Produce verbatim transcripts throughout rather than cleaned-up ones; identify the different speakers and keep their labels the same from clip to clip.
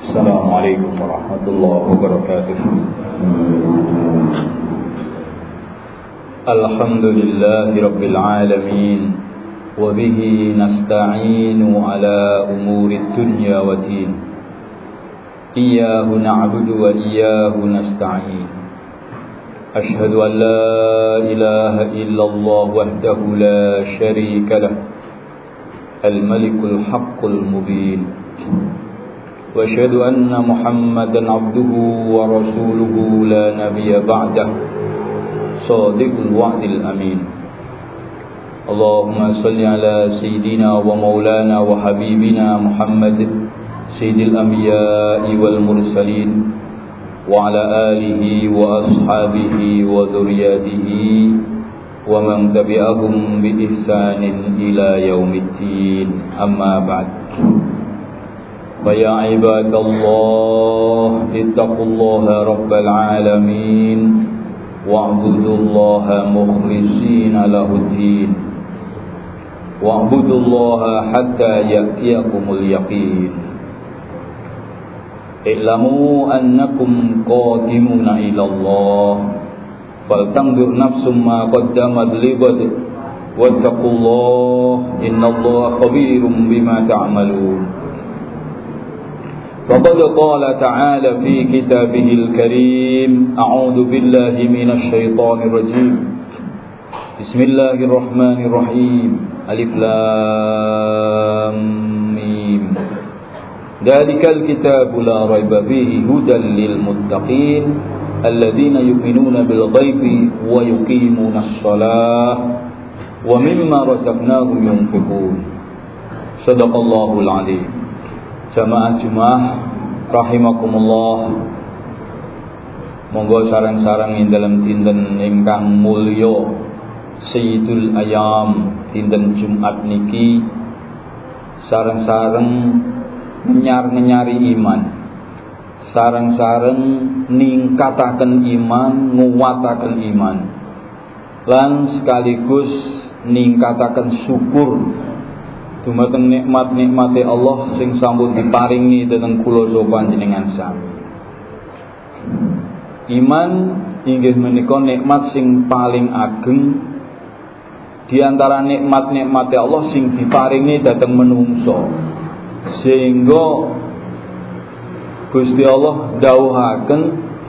Speaker 1: Assalamualaikum warahmatullahi wabarakatuh. Alhamdulillahi rabbil alamin, wa bihi nasta'inu ala umuri dunya wa din. Iyyahu na'budu wa iyyahu nasta'in. Ashhadu an la ilaha illallah wahdahu la syarika lah, al-malikul haqqul mubin. Wa asyhadu anna Muhammadan abduhu wa rasuluhu la nabiyya ba'dah, shadiqul wa'dil amin. Allahumma salli ala sayyidina wa maulana wa habibina Muhammad sayyidil anbiya'i wal mursalin wa ala alihi wa ashabihi wa dhurriyyatihi wa man tabi'ahum bi ihsanin ila yaumiddin. Amma ba'd. Fa ya ibadallah, ittaqullaha rabbal alamin wa'budullaha mukhlishina lahuddin wa'budullaha hatta ya'tiyakumul yaqin. I'lamu annakum qadimuna ila Allah, faltanzur nafsum ma qaddamat lighad, wattaqullaha innallaha khabirum bima ta'malun. Faqad qala ta'ala fi kitabihil karim, a'udzu billahi minasy syaithanir rajim. Bismillahirrahmanirrahim. Alif lam mim. Dzalikal kitabu la raiba fihi hudan lil muttaqin alladzina yu'minuna bil ghaibi wa yuqimunas shalah wa mimma razaqnahum yunfiqun. Shadaqallahul azim. Jamaah Jumat rahimakumullah. Monggo sareng-sareng ing dalem dinten ingkang mulya Sayyidul Ayyam, dinten Jumat niki sareng-sareng nyar-nyari iman, sareng-sareng ningkataken iman, nguwataken iman, lan sekaligus ningkataken syukur dumateng nikmat-nikmate Allah sing sampun diparingi dhateng kula saha panjenengan sami. Iman inggih menika nikmat sing paling ageng di antara nikmat-nikmate Allah sing diparingi dhateng menungso, sehingga Gusti Allah dawuhaken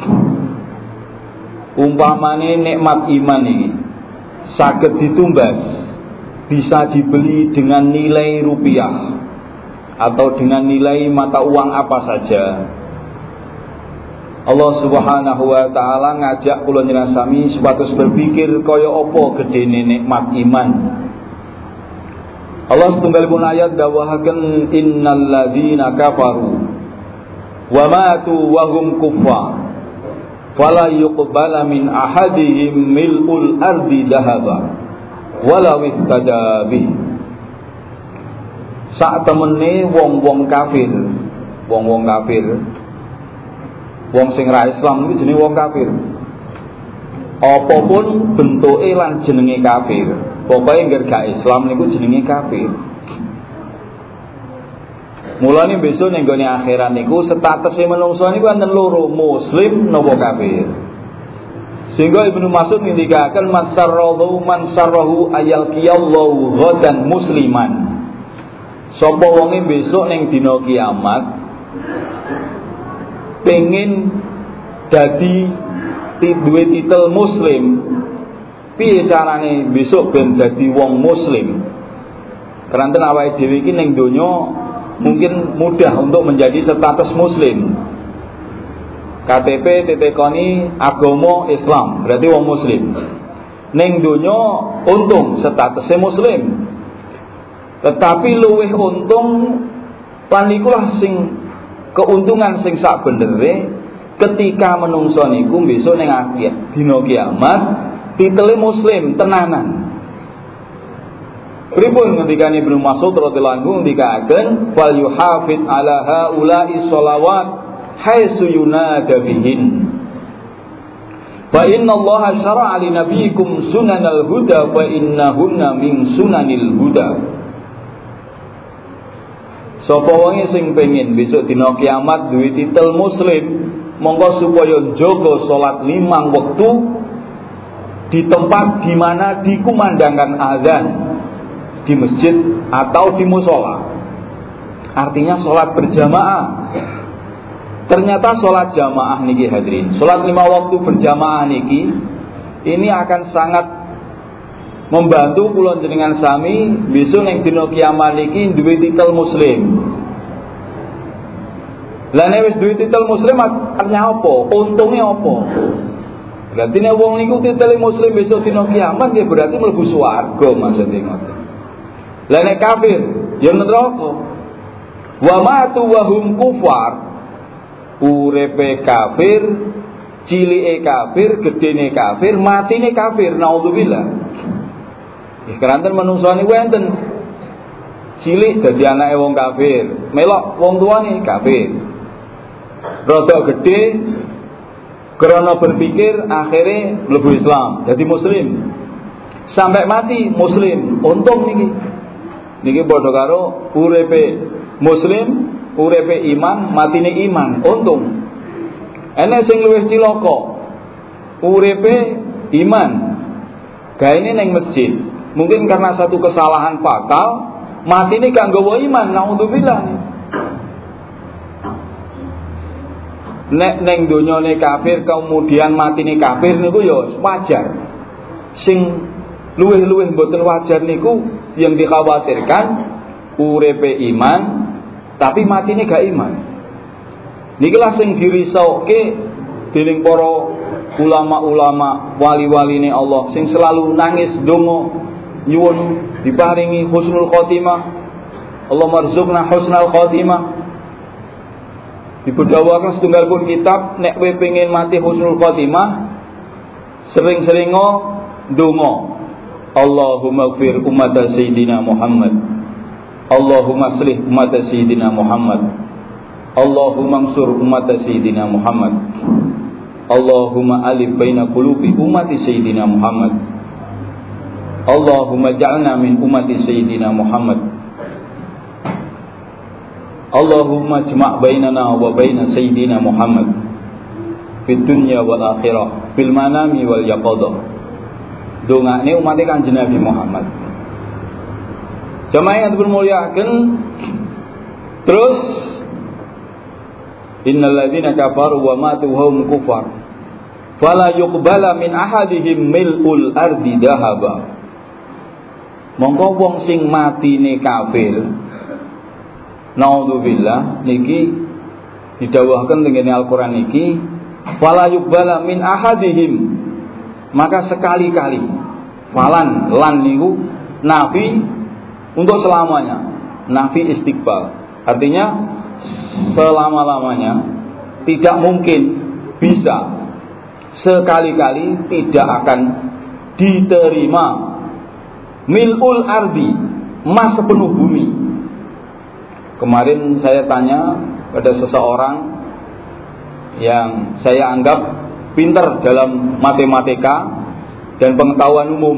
Speaker 1: umpamane nikmat iman iki saged ditumbas, bisa dibeli dengan nilai rupiah atau dengan nilai mata uang apa saja. Allah Subhanahu wa taala ngajak kula njenengan sami supados berpikir kaya apa gedene nikmat iman. Allah setunggalipun ayat dawuhaken innal ladzina kafaru wa matu wa hum kuffar fala yuqbala min ahadihim mil'ul ardi dhahaba wala wiftada bih. Sak temene wong-wong kafir, wong-wong kafir, wong sing ra Islam iki jenenge wong kafir. Apapun bentuke lan jenenge kafir, pokoke ngger gak Islam niku jenenge kafir. Mulane besok ning gone akhirat niku statuse menungso niku wonten loro, muslim napa kafir. Sehingga Ibnu Mas'ud ngendikaken masarrahu man sarrahu ayal qiyallahu ghadan musliman. Sapa wonge besok ning dina kiamat pengin dadi duwe titel muslim, piye carane besok ben dadi wong muslim? Keranten awake dhewe iki ning donya mungkin mudah untuk menjadi status muslim. K T P titikoni agama Islam, berarti wong muslim. Ning donya untung statusnya muslim. Tetapi luwih untung lan ikulah sing keuntungan sing sak benere ketika menungso niku besok ning akhirat dina kiamat titele muslim tenanan. Pripun ngendikane Ibnu Mas'ud radhiyallahu anhu ndikaken fal yuhafid ala haula'i sholawat haitsu yunada bihin. Fa inna Allah syara'a li nabiyikum sunanal huda fa innahunna min sunanil huda. Sapa wonge sing pengin besok dina kiamat duwe titel muslim, monggo supaya njaga salat limang wektu di tempat di mana dikumandangkan azan, di masjid atau di mushola. Artinya salat berjamaah. Ternyata salat jamaah niki hadirin, salat lima waktu berjamaah niki ini akan sangat membantu kula jenengan sami besok ning dina kiamat niki duwe titel muslim. Lah nek wis duwe titel muslim artinya apa? Untunge apa? Berarti nek wong niku titel muslim besok dina kiamat ya berarti mlebu swarga maksudnya ngoten. Lah nek kafir ya neraka. Wa matu wa hum kufar. Urepe kafir, cilike kafir, gedene kafir, matine kafir. Naudzubillah. Ya keranten manungsa niku enten. Cilik dadi anake wong kafir, melok wong tuane kafir. Rodok gede karena berpikir akhirnya mlebu Islam, jadi muslim. Sampai mati muslim. Untung niki. Niki padha karo uripe muslim, uripe iman, matine iman. Untung. Enek sing luwih cilaka. Uripe iman, gaene ning masjid. Mungkin karena satu kesalahan fatal, mati ini gak nggawa iman. Naudzubillah. Nek neng donyane kafir kemudian mati ini kafir niku ya wajar. Sing luwih-luwih mboten wajar niku yang dikhawatirkan uripe iman tapi mati ini gak iman. Nikilah sing dirisauke dening para ulama-ulama wali-waline Allah sing selalu nangis donga nyuwun diparingi husnul khotimah. Allah marzuqna husnul khotimah. Dibudawaken setunggal pun kitab nek kowe pengin mati husnul khotimah sering-seringo donga Allahumma ighfir ummat sayyidina Muhammad, Allahumma aslih ummat sayyidina Muhammad, Allahumma ansur ummat sayyidina Muhammad, Allahumma alif baina qulubi ummati sayyidina Muhammad, Allahumma ja'alna min ummati sayyidina Muhammad, Allahumma jma' bainana wa baina sayyidina Muhammad fid dunya wal akhirah fil manami wal yaqadha. Dongane umat Kanjeng Nabi Muhammad. Jamaah yang bermuliakan, terus innal ladzina kafaru wa matu wa hum kufar fala yuqbala min ahadihim mil'ul ardi dhahaba. Monggo wong sing matine kafir, naudzubillah, niki didhawuhaken teng Al-Qur'an niki fala yuqbala min ahadihim, maka sekali-kali falan lan niku nafi untuk selamanya, nafi istiqbal, artinya selama-lamanya tidak mungkin bisa, sekali-kali tidak akan diterima mil'ul ardi, emas sepenuh bumi. Kemarin saya tanya pada seseorang yang saya anggap pintar dalam matematika dan pengetahuan umum.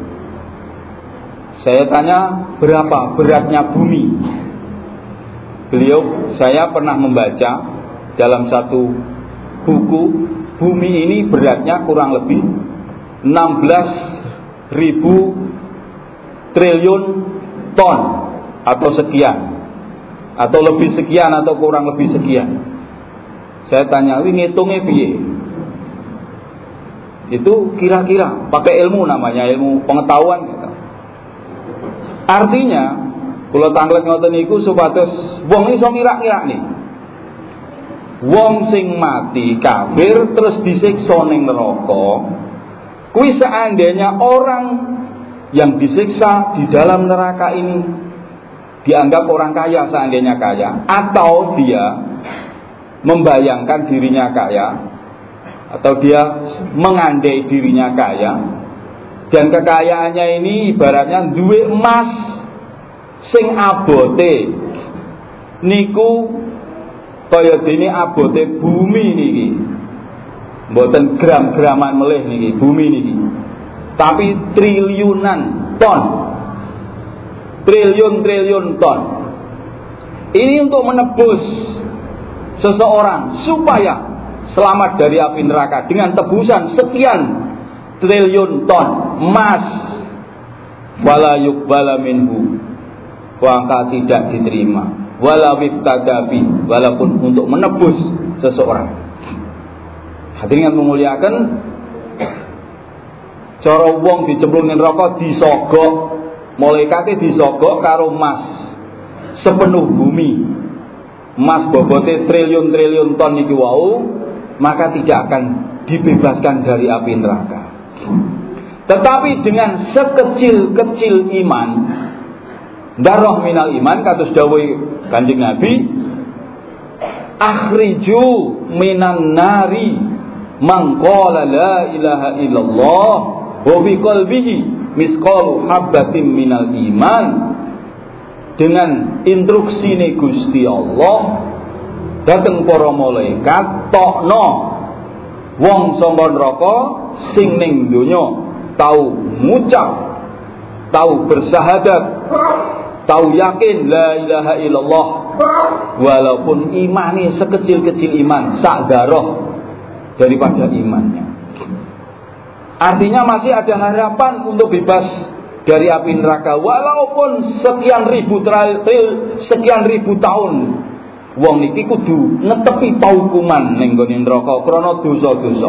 Speaker 1: Saya tanya berapa beratnya bumi. Beliau, saya pernah membaca dalam satu buku, bumi ini beratnya kurang lebih enam belas ribu triliun ton atau sekian, atau lebih sekian atau kurang lebih sekian. Saya tanya, "Wi ngitungnya piye?" Itu kira-kira pakai ilmu, namanya ilmu pengetahuan gitu. Artinya kula tanglet ngoten niku supados wong iso ngira-ngira nih. Wong sing mati kafir terus disiksa ning neraka, kuwi seandainya orang yang disiksa di dalam neraka ini dianggap orang kaya, seandainya kaya, atau dia membayangkan dirinya kaya, atau dia mengandai dirinya kaya, dan kekayaannya ini ibaratnya duwe emas sing abote niku kaya dene abote bumi niki, mboten gram-graman melih niki bumi niki, tapi triliunan ton, triliun-triliun ton. Ini untuk menebus seseorang supaya selamat dari api neraka dengan tebusan sekian triliun ton emas. Wala yuqbala minhu, maka tidak diterima. Wala wiftadabi, walaupun untuk menebus seseorang. Hadirin yang memuliakan, cara wong dicemplung ning neraka disogok, malaikate disogok karo emas sepenuh bumi. Emas bobote triliun-triliun ton niki wau, maka tidak akan dibebaskan dari api neraka. Tetapi dengan sekecil-kecil iman, darah minal iman, kados dawuh Kanjeng Nabi, akhriju minan nari man qala la ilaha illallah wa fi qalbihi misqalu habbatin minal iman. Dengan instruksi ni Gusti Allah dateng para malaikat tokno wong saka neraka sing ning donya tau ngucap, tau bersyahadat, tau yakin la ilaha illallah, walaupun imane sekecil-kecil iman, sak darah daripada imannya. Artinya masih ada harapan untuk bebas dari api neraka, walaupun sekian ribu tril, sekian ribu tahun wong niki kudu netepi paukuman ning gone neraka krana dosa-dosa.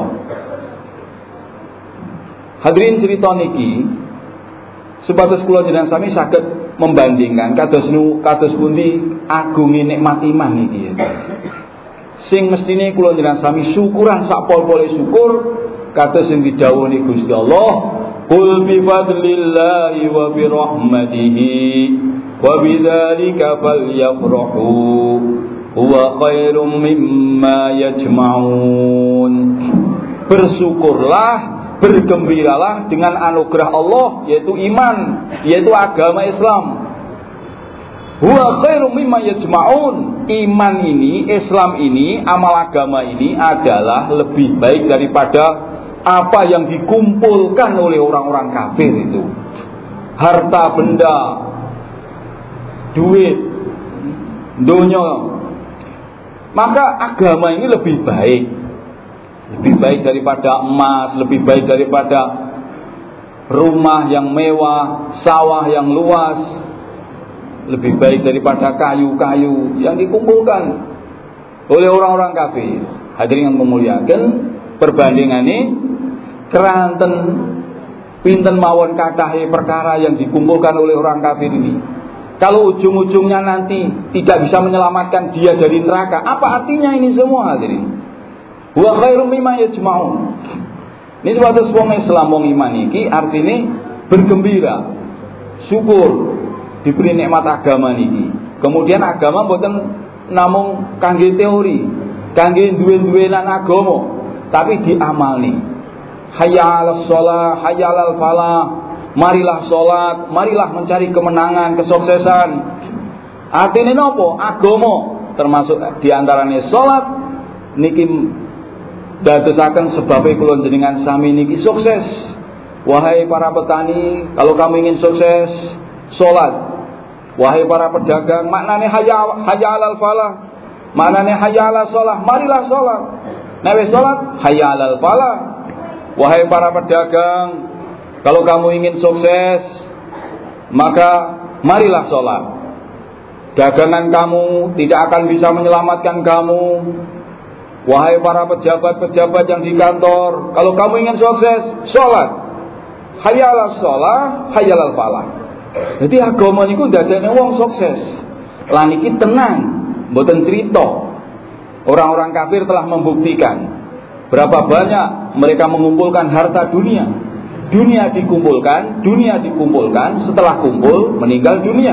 Speaker 1: Hadirin, cerita niki supados kula jenengan sami saged membandingkan kados nu kados pundi agunge nikmat iman niki. Sing mestine kula jenengan sami syukuran sak pol-pole syukur kados sing didhawuhi Gusti Allah, qul bi fadlillahi wa bi rahmatihi wa bidzalika falyafrahu huwa khairum mimma yajma'un. Bersyukurlah, bergembiralah dengan anugerah Allah, yaitu iman, yaitu agama Islam. Huwa khairum mimma yajma'un. Iman ini, Islam ini, amal agama ini adalah lebih baik daripada apa yang dikumpulkan oleh orang-orang kafir itu. Harta benda, duit, dunia. Maka agama ini lebih baik. Lebih baik daripada emas, lebih baik daripada rumah yang mewah, sawah yang luas, lebih baik daripada kayu-kayu yang dikumpulkan oleh orang-orang kafir. Hadirin yang memuliakan, perbandingan ini keranten pinten mawon katahe perkara yang dikumpulkan oleh orang kafir ini. Kalau ujung-ujungnya nanti tidak bisa menyelamatkan dia dari neraka, apa artinya ini semua, hadirin? Wa khairum mimma yajma'un. Ini suatu wong Islam wong iman iki artine bergembira, syukur diberi nikmat agama niki. Kemudian agama mboten namung kangge teori, kangge duwe-duwenan agama, tapi diamalni. Hayya 'alas shalah, hayya 'alal falah. Marilah salat, marilah mencari kemenangan, kesuksesan. Artine napa? Agama termasuk diantaranya salat niki dadosaken sebabe kula jenengan sami niki sukses. Wahai para petani, kalau kamu ingin sukses, salat. Wahai para pedagang, maknane hayya hayya 'alal falah. Maknane hayya 'alas shalah, marilah salat. Nek wis salat, hayya 'alal falah. Wahai para pedagang, kalau kamu ingin sukses, maka marilah sholat. Dagangan kamu tidak akan bisa menyelamatkan kamu. Wahai para pejabat-pejabat yang di kantor, kalau kamu ingin sukses, sholat. Hayya 'alas shalah, hayya 'alal falah. Jadi agama niku ndadekne wong sukses. Lan iki tenang, mboten cerita. Orang-orang kafir telah membuktikan berapa banyak mereka mengumpulkan harta dunia. Dunia dikumpulkan, dunia dikumpulkan, setelah kumpul meninggal dunia.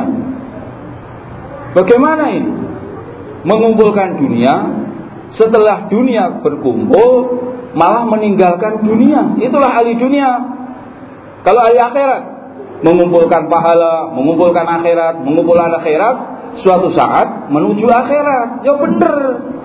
Speaker 1: Bagaimana ini? Mengumpulkan dunia, setelah dunia berkumpul malah meninggalkan dunia. Itulah ahli dunia. Kalau ahli akhirat, mengumpulkan pahala, mengumpulkan akhirat, mengumpulkan akhirat, suatu saat menuju akhirat. Ya bener.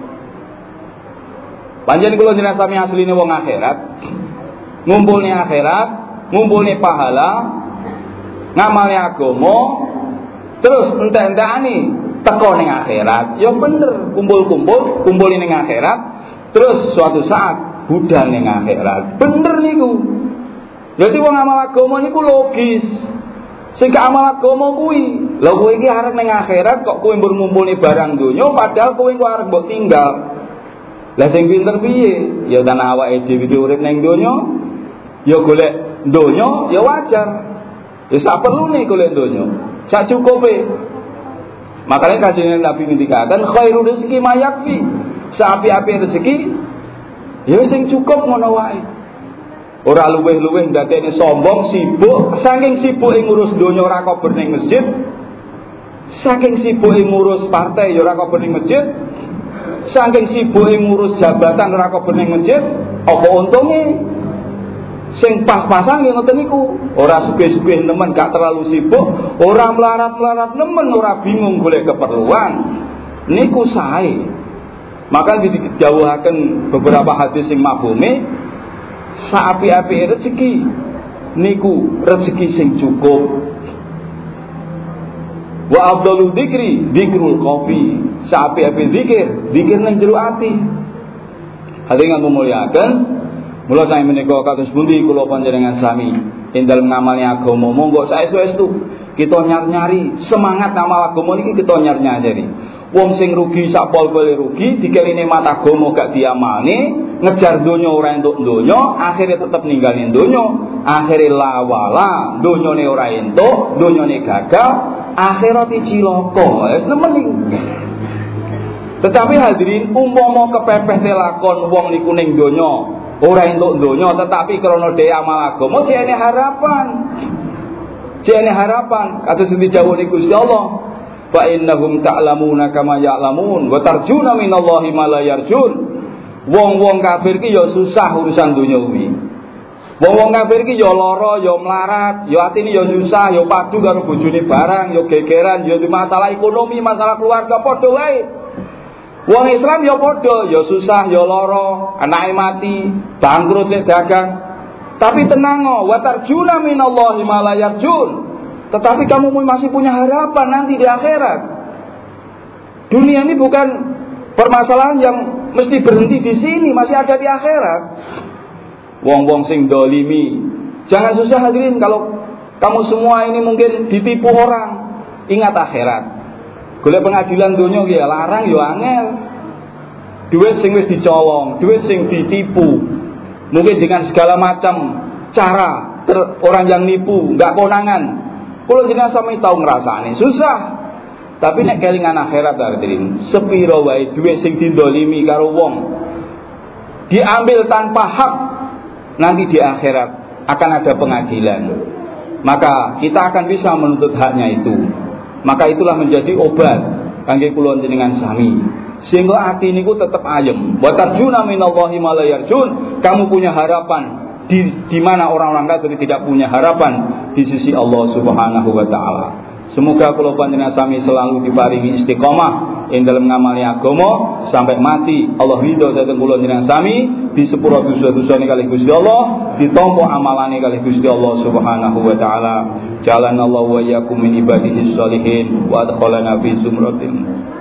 Speaker 1: Panjen kula jenengan sami asline wong akhirat, ngumpulne akhirat, ngumpulne pahala, ngamalne agama, terus entek-entekane teko ning akhirat. Ya bener, kumpul-kumpul, kumpul ning akhirat, terus suatu saat budal ning akhirat. Bener niku. Jadi wong amal agama niku logis. Sing gak amal agama kuwi, lha kowe iki arep ning akhirat kok kowe mbur ngumpulne barang donya padahal kowe kok arep mbok tinggal. Lah sing pinter piye? Ya tan awake dhewe iki urip ning donya, ya golek donya ya wajar. Ya sak perlune golek donya. Sak cukupe. Makanya kanjeng Nabi ngendikaken khairul rezeki mayakfi. Sapi-api rezeki ya sing cukup ngono wae. Ora luweh-luweh ndadekne sombong, sibuk, saking sibuke ngurus donya ora kober ning masjid. Saking sibuke ngurus partai ya ora kober ning masjid. Saking sibuke ngurus jabatan ora kober ning masjid, apa untunge? Sing pas-pasan nggih ngoten niku, ora sugih-sugih nemen, gak terlalu sibuk, ora melarat-melarat nemen, ora bingung golek keperluan. Niku sae. Maka didhawuhaken beberapa hadis sing mafhume, saapi-api rezeki niku rezeki sing cukup. Wa afdhalul dzikri dzikrul qafi. Saapi-api zikir, zikir nang jero ati. Hadirin mulyakaken, mula saya menika kados pundi kula panjenengan sami ing dalem ngamali agama, monggo saestu-estu kita nyari-nyari semangat ngamal agama niki, kita nyari-nyari. Wong sing rugi sak pol-pole rugi, dikeline mata agama gak diamalne, ngejar donya ora entuk donya, akhire tetep ninggalin donya, akhire lawala, donyane ora entuk, donyane gagal, akhirat cilaka. Wis nemen niku. Tetapi hadirin, umpama kepepeh telakon wong niku ning donya ora entuk donya, tetapi krana dhewe amal agama jene harapan. Jene harapan kados didhawuhi Gusti Allah. Fa innahum ta'lamuna kama ya'lamun wa tarjuna minallahi ma la yarjun. Wong-wong kafir ki ya susah urusan donya kuwi. Wong-wong kafir ki ya lara, ya melarat, ya atine ya susah, ya padu karo bojone barang, ya gegeran, ya masalah ekonomi, masalah keluarga padha wae. Wong Islam ya padha, ya susah, ya lara, anake mati, bangkrut nek dagang. Tapi tenang, wa tarjuna minallahi ma la yarjun. Tetapi kamu masih punya harapan nanti di akhirat. Dunia ini bukan permasalahan yang mesti berhenti di sini, masih ada di akhirat. Wong-wong sing dolimi, jangan susah hadirin kalau kamu semua ini mungkin ditipu orang. Ingat akhirat. Golek pengadilan dunia ya larang ya angel. Duit sing wis dicolong, duit sing ditipu. Mungkin dengan segala macam cara ter, orang yang nipu, enggak konangan. Kalau jenengan sami tau ngrasane susah. Tapi nek kelingan akhirat hadirin, sepiro wae duit sing dindolimi karo wong diambil tanpa hak, nanti di akhirat akan ada pengadilan. Maka kita akan bisa menuntut haknya itu. Maka itulah menjadi obat kangge kula jenengan sami. Sehingga ati niku tetap ayem. Wa tarjuna minallahi ma la yarjun. Kamu punya harapan di di mana orang-orang kafir tidak punya harapan di sisi Allah Subhanahu wa taala. Semoga kula panjenengan sami selalu diparingi istiqomah ing dalem ngamali agama sampai mati. Allah ridho dhateng kula panjenengan sami, di sepura dosa-dosane kalih Gusti Allah, ditampa amalane kalih Gusti Allah Subhanahu wa taala. Jalanallahu wa iyyakum min ibadihi sholihin wa adkhalana fi sumratin